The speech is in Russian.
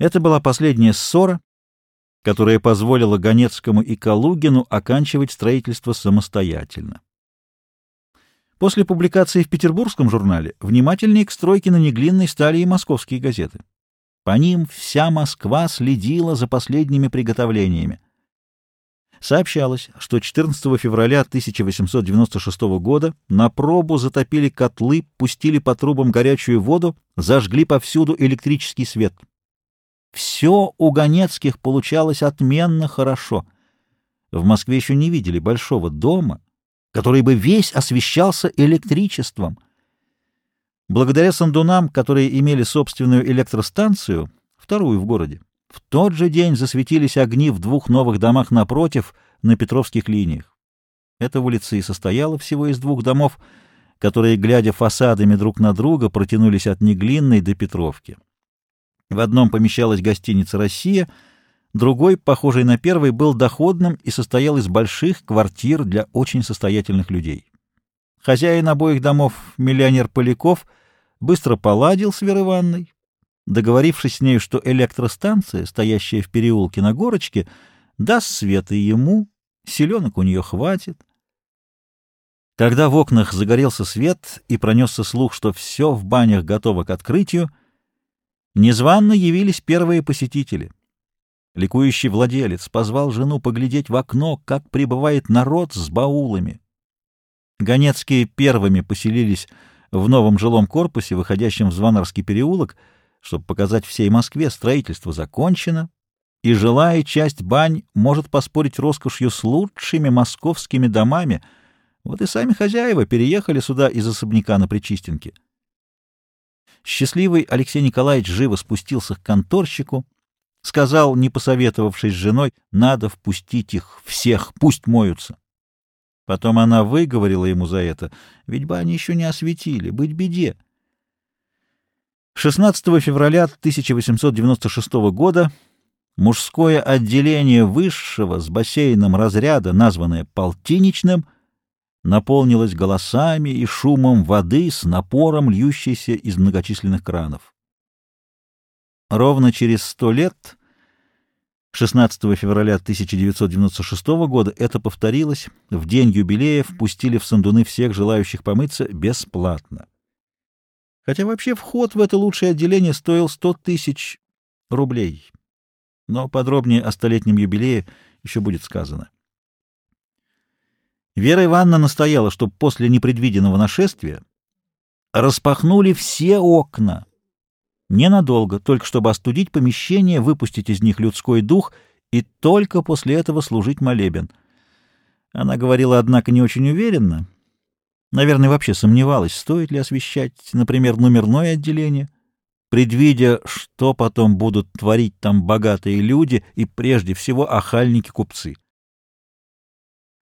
Это была последняя ссора, которая позволила Ганецкому и Калугину оканчивать строительство самостоятельно. После публикации в петербургском журнале внимательнее к стройке на Неглинной стали и московские газеты. По ним вся Москва следила за последними приготовлениями. Сообщалось, что 14 февраля 1896 года на пробу затопили котлы, пустили по трубам горячую воду, зажгли повсюду электрический свет. Все у Ганецких получалось отменно хорошо. В Москве еще не видели большого дома, который бы весь освещался электричеством. Благодаря сандунам, которые имели собственную электростанцию, вторую в городе, в тот же день засветились огни в двух новых домах напротив, на Петровских линиях. Эта улица и состояла всего из двух домов, которые, глядя фасадами друг на друга, протянулись от Неглинной до Петровки. В одном помещалась гостиница «Россия», другой, похожий на первый, был доходным и состоял из больших квартир для очень состоятельных людей. Хозяин обоих домов, миллионер Поляков, быстро поладил с Верой Ивановной, договорившись с нею, что электростанция, стоящая в переулке на горочке, даст свет и ему, селенок у нее хватит. Когда в окнах загорелся свет и пронесся слух, что все в банях готово к открытию, незванно явились первые посетители. Ликующий владелец позвал жену поглядеть в окно, как прибывает народ с баулами. Ганецкие первыми поселились в новом жилом корпусе, выходящем в Звонарский переулок, чтобы показать всей Москве: строительство закончено, и жилая часть бань может поспорить роскошью с лучшими московскими домами. Вот и сами хозяева переехали сюда из особняка на Причистенке. Счастливый Алексей Николаевич живо спустился к конторщику, сказал, не посоветовавшись с женой: надо впустить их всех, пусть моются. Потом она выговорила ему за это: ведь бани еще не осветили, быть беде. 16 февраля 1896 года мужское отделение высшего с бассейном разряда, названное полтинничным, наполнилось голосами и шумом воды с напором, льющейся из многочисленных кранов. Ровно через 100 лет, 16 февраля 1996 года, это повторилось. В день юбилея впустили в сандуны всех желающих помыться бесплатно. Хотя вообще вход в это лучшее отделение стоил 100 тысяч рублей. Но подробнее о столетнем юбилее еще будет сказано. Вера Ивановна настояла, чтобы после непредвиденного нашествия распахнули все окна. Ненадолго, только чтобы остудить помещение, выпустить из них людской дух и только после этого служить молебен. Она говорила, однако, не очень уверенно. Наверное, вообще сомневалась, стоит ли освещать, например, номерное отделение, предвидя, что потом будут творить там богатые люди и прежде всего охальники-купцы.